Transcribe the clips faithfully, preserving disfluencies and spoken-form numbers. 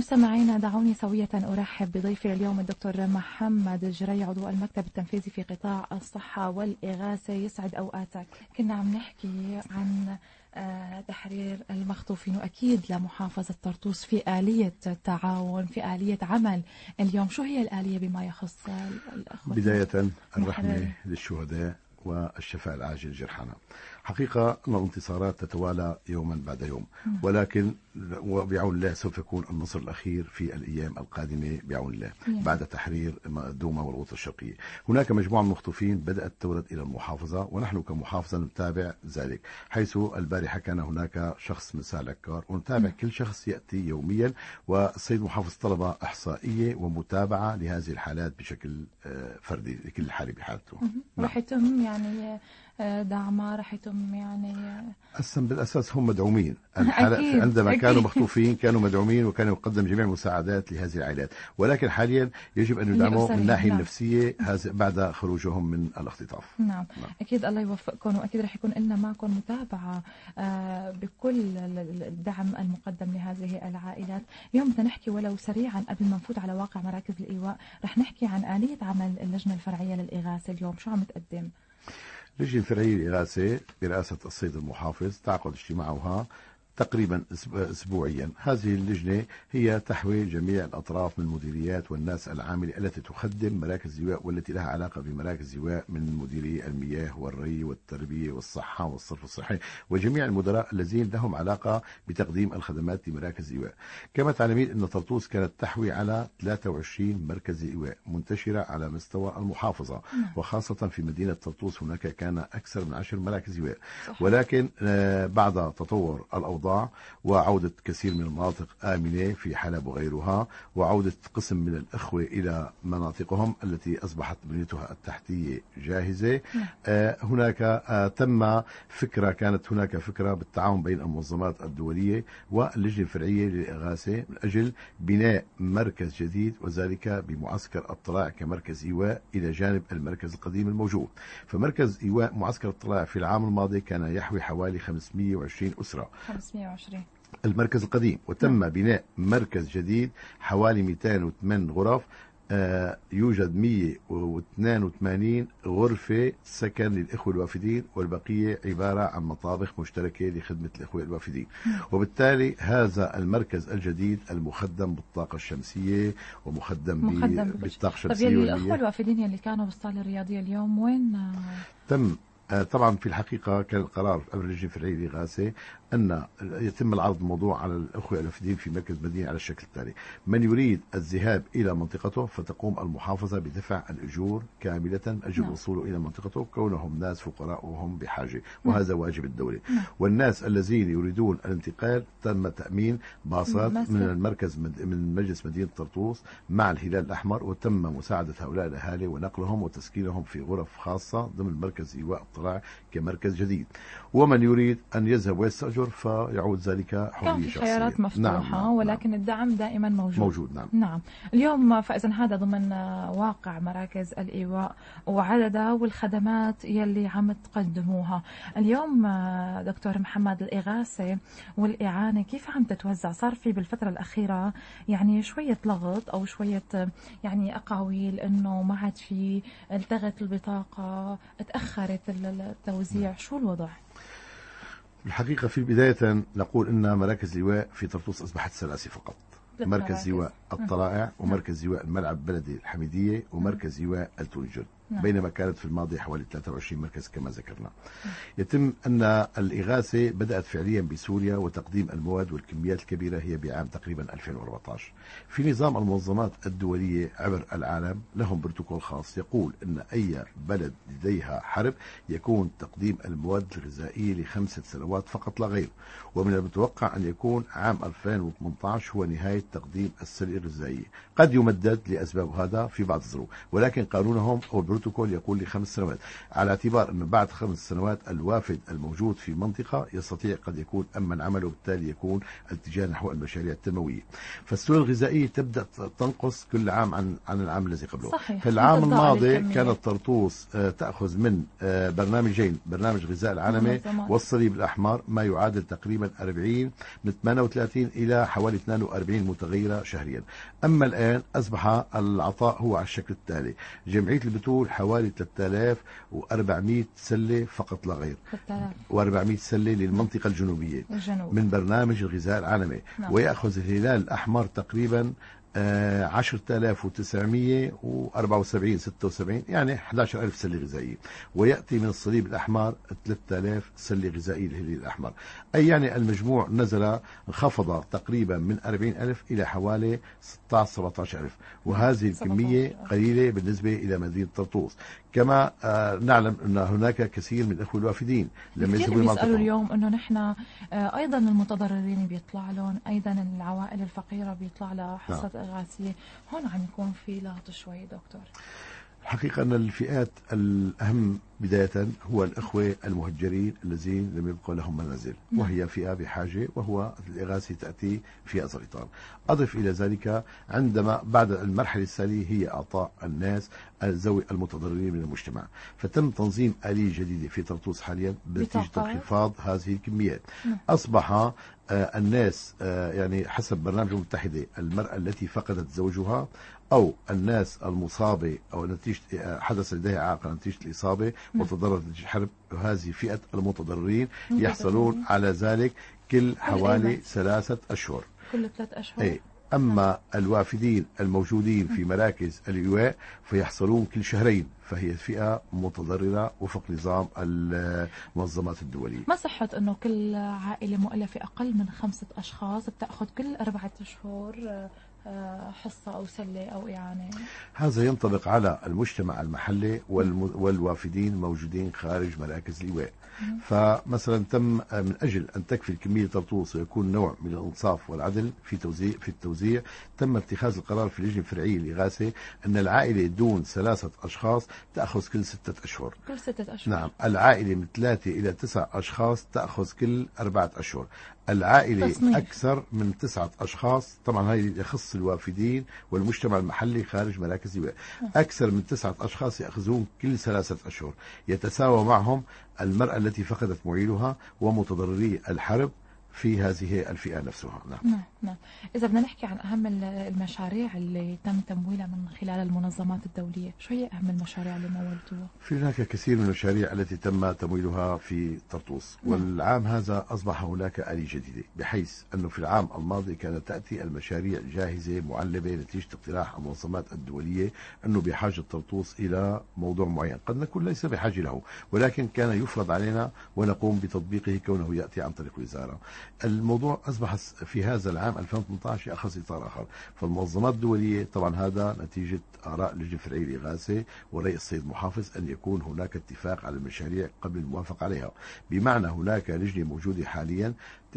مستمعينا دعوني سوية أرحب بضيفي اليوم الدكتور محمد الجري عضو المكتب التنفيذي في قطاع الصحة والإغاثة. يسعد أوقاتك. كنا عم نحكي عن تحرير المخطوفين، وأكيد لمحافظة طرطوس في آلية التعاون، في آلية عمل اليوم. شو هي الآلية بما يخص الأخوة؟ بداية الرحمة للشهداء والشفاء العاجل جرحانا. حقيقة أن الانتصارات تتوالى يوما بعد يوم، ولكن وبعون الله سوف يكون النصر الأخير في الأيام القادمة بعون الله بعد تحرير دوما والغوطة الشرقية. هناك مجموعة من المخطوفين بدأت تورد إلى المحافظة، ونحن كمحافظة نتابع ذلك، حيث البارحة كان هناك شخص من سالكار، ونتابع كل شخص يأتي يوميا، والسيد محافظ طلب إحصائية ومتابعة لهذه الحالات بشكل فردي لكل حالة بحالته. رح يتم يعني دعمها، رح يتم يعني أصلا بالأساس هم مدعومين. عندما أكيد. كانوا مخطوفين كانوا مدعومين، وكانوا يقدم جميع المساعدات لهذه العائلات، ولكن حاليا يجب أن يدعموا من الناحية نعم. النفسية بعد خروجهم من الاختطاف. نعم. نعم أكيد الله يوفقكم، وأكيد رح يكون لنا معكم متابعة بكل الدعم المقدم لهذه العائلات. اليوم بدنا نحكي ولو سريعا قبل ما نفوت على واقع مراكز الإيواء، رح نحكي عن آلية عمل اللجنة الفرعية للإغاثة. اليوم شو عم تقدم؟ اللجنة الفرعية للإغاثة برئاسة السيد المحافظ تعقد اجتماعها تقريبا أسبوعيا. هذه اللجنة هي تحوي جميع الأطراف من المديريات والناس العاملة التي تخدم مراكز إيواء والتي لها علاقة بمراكز إيواء، من مديري المياه والري والتربية والصحة والصرف الصحي، وجميع المدراء الذين لهم علاقة بتقديم الخدمات لمراكز إيواء. كما تعلمين أن طرطوس كانت تحوي على ثلاثة وعشرين مركز إيواء منتشرة على مستوى المحافظة، وخاصة في مدينة طرطوس هناك كان أكثر من عشر مراكز إيواء، ولكن بعد تطور الأوضاع وعودة كثير من المناطق آمنة في حلب وغيرها، وعودة قسم من الأخوة إلى مناطقهم التي أصبحت بنيتها التحتية جاهزة. آه هناك آه تم فكرة كانت هناك فكرة بالتعاون بين المنظمات الدولية واللجنة الفرعية للإغاثة من أجل بناء مركز جديد، وذلك بمعسكر الطلاع كمركز إيواء إلى جانب المركز القديم الموجود. فمركز إيواء معسكر الطلاع في العام الماضي كان يحوي حوالي خمسمئة وعشرين أسرة خمسمئة وعشرين المركز القديم، وتم بناء مركز جديد حوالي مئتين وثمانية غرف. آه يوجد مئة واثنين وثمانين غرفة سكن للإخوة الوافدين، والبقية عبارة عن مطابخ مشتركة لخدمة الإخوة الوافدين. وبالتالي هذا المركز الجديد المخدم بالطاقة الشمسية ومخدم بالطاقة الشمسية. طيب الإخوة الوافدين اللي كانوا بالصالة الرياضية اليوم وين؟ تم طبعا في الحقيقة كان القرار قبل اللجنة الفرعية للإغاثة أن يتم العرض الموضوع على الأخوة الوافدين في مركز مدينة على الشكل التالي: من يريد الذهاب إلى منطقته فتقوم المحافظة بدفع الأجور كاملة أجل وصوله إلى منطقته، كونهم ناس فقراء وهم بحاجة، وهذا واجب الدولة. والناس الذين يريدون الانتقال تم تأمين باصات من المركز من مجلس مدينة طرطوس مع الهلال الأحمر، وتم مساعدة هؤلاء الأهالي ونقلهم وتسكينهم في غرف خاصة ضمن مركز إيواء الطلاع كمركز جديد. ومن يريد أن يذهب ويستأجر فيعود ذلك حرية شخصية. خيارات مفتوحة. نعم. ولكن نعم. الدعم دائما موجود. موجود نعم. نعم. اليوم فإذا هذا ضمن واقع مراكز الإيواء وعددها والخدمات يلي عم تقدموها اليوم. دكتور محمد، الإغاثة والإعانة كيف عم تتوزع؟ صار في بالفترة الأخيرة يعني شوية لغط أو شوية يعني أقاويل إنه ما عاد في، التغت البطاقة، تأخرت التوزيع. شو الوضع؟ الحقيقة في بداية نقول أن مراكز الإيواء في طرطوس أصبحت ثلاثة فقط: مركز إيواء الطلائع، ومركز إيواء الملعب البلدي الحميدية، ومركز إيواء التونجل، بينما كانت في الماضي حوالي ثلاثة وعشرين مركز كما ذكرنا. يتم أن الإغاثة بدأت فعليا بسوريا، وتقديم المواد والكميات الكبيرة هي بعام تقريبا ألفين وأربعة عشر. في نظام المنظمات الدولية عبر العالم لهم بروتوكول خاص يقول أن أي بلد لديها حرب يكون تقديم المواد الغذائية لخمسة سنوات فقط لا غير، ومن المتوقع أن يكون عام ألفين وثمانية عشر هو نهاية تقديم السلع الغذائية. قد يمدد لأسباب هذا في بعض الظروف، ولكن قانونهم أو البروتوكول يقول لخمس سنوات، على اعتبار أنه بعد خمس سنوات الوافد الموجود في منطقة يستطيع قد يكون أمن عمله، وبالتالي يكون الاتجاه نحو المشاريع التنموية. فالسيولة الغذائية تبدأ تنقص كل عام عن عن العام الذي قبله. صحيح. في العام الماضي كانت طرطوس تأخذ من برنامجين، برنامج غذاء العالمي والصليب الأحمر، ما يعادل تقريبا أربعين من ثمانية وثلاثين إلى حوالي اثنين وأربعين متغيرة شهريا. أما الآن أصبح العطاء هو على الشكل التالي: جمعية البتول حوالي ثلاثة آلاف وأربعمائة سلة فقط لا غير، وأربعمائة سلة للمنطقة الجنوبية الجنوب. من برنامج الغذاء العالمي. نعم. ويأخذ الهلال الأحمر تقريبا عشرة آلاف وتسعمائة وأربعة وسبعين ستة وسبعين، يعني أحد عشر ألف سلة غذائية. ويأتي من الصليب الأحمر ثلاثة آلاف سلة غذائية للهلال الأحمر. أي يعني المجموع نزل انخفض تقريبا من أربعين ألف إلى حوالي ستة عشر سبعة عشر ألف، وهذه الكمية قليلة بالنسبة إلى مدينة طرطوس. كما نعلم أن هناك كثير من الأخوة الوافدين لما يذهبوا بيسألوا اليوم أنه نحن أيضا المتضررين بيطلع لهم، أيضا العوائل الفقيرة بيطلع لها حصة إغاثية. هون عم يكون في لغط شوي دكتور. الحقيقة أن الفئات الأهم بداية هو الأخوة المهجرين الذين لم يبقى لهم منازل، وهي فئة بحاجة، وهو الإغاثة تأتي في هذا الإطار. أضف إلى ذلك عندما بعد المرحلة التالية هي أعطاء الناس ذوي المتضررين من المجتمع، فتم تنظيم آلية جديدة في طرطوس حاليا بنتيجة انخفاض هذه الكميات. أصبح الناس يعني حسب برنامج المتحدة المرأة التي فقدت زوجها أو الناس المصابة أو نتيجة حدث لديها إعاقة نتيجة الإصابة وتضررت نتيجة الحرب، هذه فئة المتضررين يحصلون على ذلك كل حوالي ثلاثة أشهر. كل ثلاث أشهر. أي. أما الوافدين الموجودين في مراكز الإيواء فيحصلون كل شهرين، فهي فئة متضررة وفق نظام المنظمات الدولية. ما صحت أنه كل عائلة مؤلفة أقل من خمسة أشخاص بتأخذ كل أربعة أشهر حصة أو سلة أو إعانة؟ هذا ينطبق على المجتمع المحلي والوافدين الموجودين خارج مراكز الإيواء. فمثلا تم من أجل أن تكفي الكمية طرطوس ويكون نوع من الإنصاف والعدل في توزيع في التوزيع تم اتخاذ القرار في اللجنة الفرعية للإغاثة أن العائلة دون ثلاثة أشخاص تأخذ كل ستة أشهر. كل ستة أشهر. نعم. العائلة من ثلاثة إلى تسعة أشخاص تأخذ كل أربعة أشهر. العائلة تصنيف. أكثر من تسعة أشخاص، طبعا هاي يخص الوافدين والمجتمع المحلي خارج مراكز الإيواء، أكثر من تسعة أشخاص يأخذون كل ثلاثة أشهر. يتساوى معهم المرأة التي فقدت معيلها ومتضرري الحرب في هذه الفئة نفسها. نعم. نعم نعم. إذا بدنا نحكي عن أهم المشاريع اللي تم تمويلها من خلال المنظمات الدولية، شو هي أهم المشاريع اللي مولتوها؟ في هناك كثير من المشاريع التي تم تمويلها في طرطوس. نعم. والعام هذا أصبح هناك آلية جديدة، بحيث أنه في العام الماضي كانت تأتي المشاريع جاهزة معلبة نتيجة اقتراح المنظمات الدولية أنه بحاجة طرطوس إلى موضوع معين، قد نكون ليس بحاجة له، ولكن كان يفرض علينا ونقوم بتطبيقه كونه يأتي عن طريق الوزارة. الموضوع أصبح في هذا العام ألفين وثمانية عشر أخذ إطار آخر. فالمنظمات الدولية طبعا هذا نتيجة آراء اللجنة الفرعية للإغاثة ورئيس السيد محافظ أن يكون هناك اتفاق على المشاريع قبل الموافقة عليها، بمعنى هناك لجنة موجودة حاليا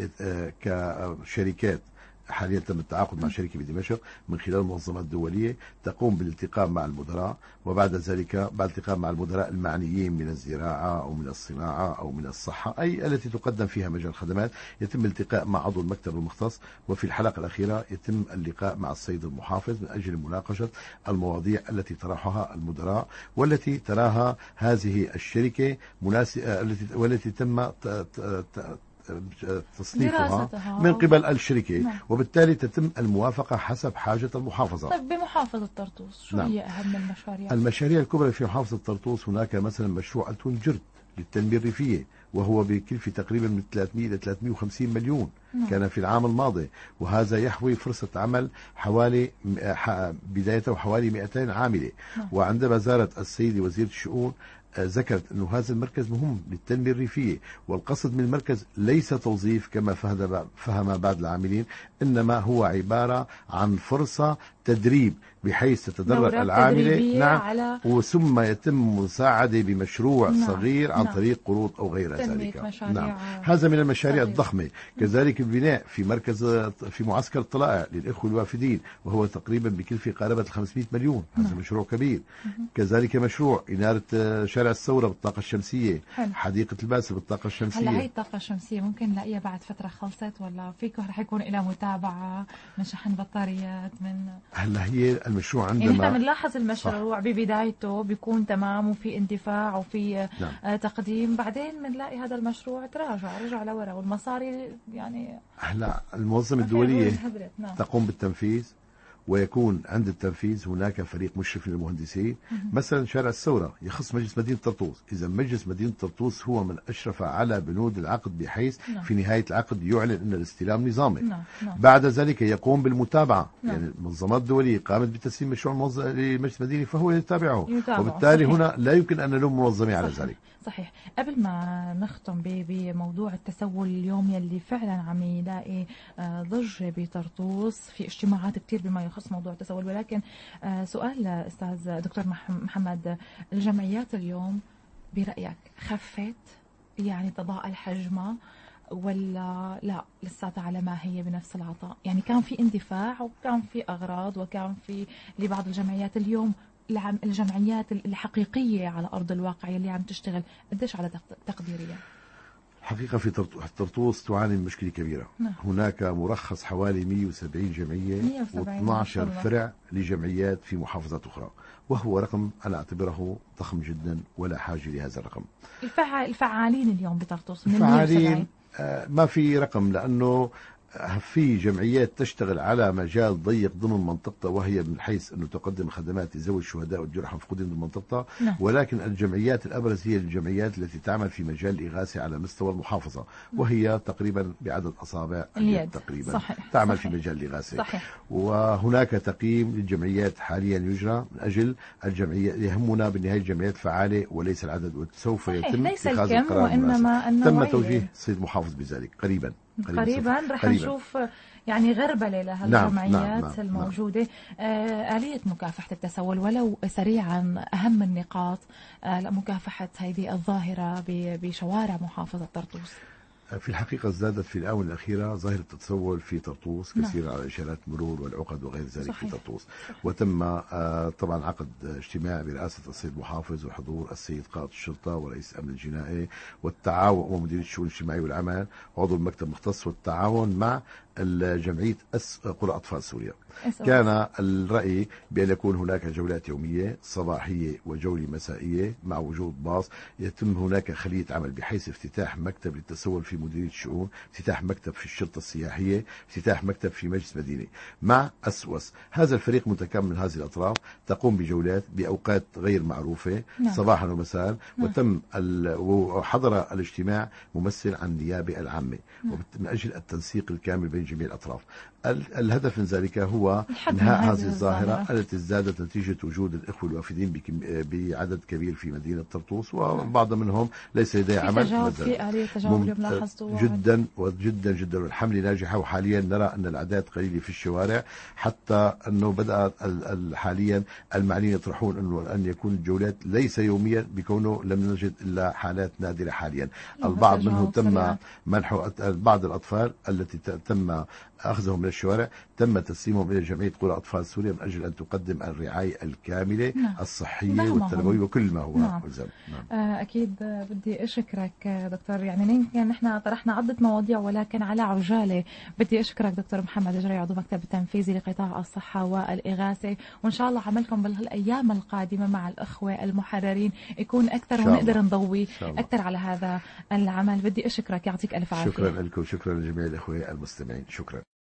كشركات حاليا تم التعاقد مع شركة بدمشق من خلال المنظمات الدولية تقوم بالالتقاء مع المدراء، وبعد ذلك بعد التقاء مع المدراء المعنيين من الزراعة أو من الصناعة أو من الصحة، أي التي تقدم فيها مجال الخدمات، يتم الالتقاء مع عضو المكتب المختص، وفي الحلقة الأخيرة يتم اللقاء مع السيد المحافظ من أجل مناقشة المواضيع التي طرحها المدراء والتي تراها هذه الشركة مناسبة التي والتي تم تصنيفها من قبل الشركة. نعم. وبالتالي تتم الموافقة حسب حاجة المحافظة. طيب بمحافظة طرطوس شو نعم. هي أهم المشاريع؟ المشاريع الكبرى في محافظة طرطوس هناك مثلا مشروع التونجرد للتنمية الريفية، وهو بكلفة تقريبا من ثلاثمائة إلى ثلاثمائة وخمسين مليون. نعم. كان في العام الماضي، وهذا يحوي فرصة عمل حوالي بدايته حوالي مئتين عاملة. نعم. وعندما زارت السيدة وزيرة الشؤون ذكرت أنه هذا المركز مهم للتنمية الريفية، والقصد من المركز ليس توظيف كما فهم بعض العاملين، إنما هو عبارة عن فرصة تدريب بحيث تتدرب العاملة. نعم. على وثم يتم مساعدة بمشروع نعم. صغير عن نعم. طريق قروض أو غير ذلك. نعم. هذا من المشاريع صغير. الضخمة. كذلك البناء في مركز في معسكر الطلائع للإخوة الوافدين، وهو تقريبا بكلفة قاربة خمسمائة مليون. هذا نعم. مشروع كبير. كذلك مشروع إنارة شارع الثورة بالطاقة الشمسية. حلو. حديقة الباسل بالطاقة الشمسية. هلا هي الطاقة الشمسية ممكن نلاقيها بعد فترة خلصت، ولا فيكم رح يكون لها متابعة من شحن بطاريات من هلا هي المشروع يعني عندما احنا بنلاحظ المشروع ببدايته بيكون تمام وفي اندفاع وفي نعم. آه تقديم، بعدين بنلاقي هذا المشروع تراجع رجع لورا والمصاري يعني هلا المنظمة الدولية نعم. تقوم بالتنفيذ، ويكون عند التنفيذ هناك فريق مشرف للمهندسين. مثلا شارع الثورة يخص مجلس مدينة طرطوس، إذا مجلس مدينة طرطوس هو من أشرف على بنود العقد، بحيث نعم. في نهاية العقد يعلن أن الاستلام نظامي. نعم. نعم. بعد ذلك يقوم بالمتابعة. نعم. يعني المنظمات الدولية قامت بتسليم مشروع الموظف لمجلس مديني فهو يتابعه, يتابعه. وبالتالي صحيح. هنا لا يمكن أن نلوم منظمة على ذلك. صحيح. قبل ما نختم بموضوع التسول اليوم يلي فعلا عم يلاقي ضجة بطرطوس في اجتماعات كتير بما يخص موضوع التسول، ولكن سؤال أستاذ دكتور محمد، الجمعيات اليوم برأيك خفت يعني تضاءل حجمها ولا لا لساتها على ما هي بنفس العطاء؟ يعني كان في اندفاع وكان في أغراض وكان في لبعض الجمعيات، اليوم الجمعيات الحقيقية على أرض الواقع اللي عم تشتغل قديش على تقديرية؟ حقيقة في طرطوس تعاني من مشكلة كبيرة. نعم. هناك مرخص حوالي مئة وسبعين جمعية واثني عشر فرع لجمعيات في محافظات أخرى، وهو رقم أنا أعتبره ضخم جدا ولا حاجة لهذا الرقم. الفعالين اليوم بطرطوس من الفعالين آه ما في رقم، لأنه في جمعيات تشتغل على مجال ضيق ضمن منطقتها، وهي من حيث أنه تقدم خدمات لذوي الشهداء والجرحى المفقودين ضمن منطقتها. نعم. ولكن الجمعيات الأبرز هي الجمعيات التي تعمل في مجال الإغاثة على مستوى المحافظة، وهي تقريبا بعدد أصابع اليد تقريبا. صحيح. تعمل صحيح. في مجال الإغاثة. صحيح. وهناك تقييم للجمعيات حاليا يجرى من أجل الجمعية. يهمنا بالنهاية الجمعيات فعالة وليس العدد، وسوف يتم اتخاذ القرار. وإنما تم توجيه السيد المحافظ بذلك قريبا. قريبا, قريباً رح نشوف يعني غربلة لهالجمعيات. نعم. نعم. الموجودة. نعم. آه آلية مكافحة التسول ولو سريعا أهم النقاط آه لمكافحة هذه الظاهرة بشوارع محافظة طرطوس. في الحقيقة ازدادت في الآونة الأخيرة ظاهرة التسول في طرطوس كثيرا على إشارات مرور والعقد وغير ذلك. صحيح. في طرطوس. صحيح. وتم طبعا عقد اجتماع برئاسة السيد المحافظ وحضور السيد قائد الشرطة ورئيس الأمن الجنائي والتعاون ومدير الشؤون الاجتماعية والأعمال وعضو المكتب المختص، والتعاون مع جمعية قرى أطفال سوريا. كان الرأي بأن يكون هناك جولات يومية صباحية وجولة مسائية مع وجود باص. يتم هناك خلية عمل بحيث افتتاح مكتب للتسول في مديرية الشؤون، افتتاح مكتب في الشرطة السياحية، افتتاح مكتب في مجلس مديني مع أسوس. هذا الفريق متكامل من هذه الأطراف تقوم بجولات بأوقات غير معروفة. نعم. صباحا ومساء. نعم. وتم وحضر الاجتماع ممثل عن النيابة العامة. نعم. من أجل التنسيق الكامل بين جميع الأطراف. الهدف من ذلك هو إنهاء هذه الظاهرة التي ازدادت نتيجة وجود الإخوة الوافدين بعدد كبير في مدينة طرطوس، وبعض منهم ليس لديه عمل. تجاوب في آلية تجاوب ملاحظته جدا وجدا جدا، والحملة ناجحة، وحاليا نرى أن الأعداد قليلة في الشوارع، حتى أنه بدأ حاليا المعنيين يطرحون أنه أن يكون الجولات ليس يوميا بكونه لم نجد إلا حالات نادرة حاليا. البعض منه تم منح بعض الأطفال التي تم أخذهم من الشوارع تم تسليمهم إلى جمعية قرى أطفال سوريا من أجل أن تقدم الرعاية الكاملة. نعم. الصحية. نعم. والتربوية وكل ما هو. نعم. ملزم. نعم. أكيد بدي أشكرك دكتور، يعني نحن طرحنا عدة مواضيع ولكن على عجالة. بدي أشكرك دكتور محمد الجري عضو مكتب التنفيذي لقطاع الصحة والإغاثة، وإن شاء الله عملكم بالأيام القادمة مع الأخوة المحررين يكون أكثر ونقدر نضوي أكثر على هذا العمل. بدي أشكرك، يعطيك ألف عافية. شكرا لكم، شكرا لجميع الأخوة المستمعين، شكرا.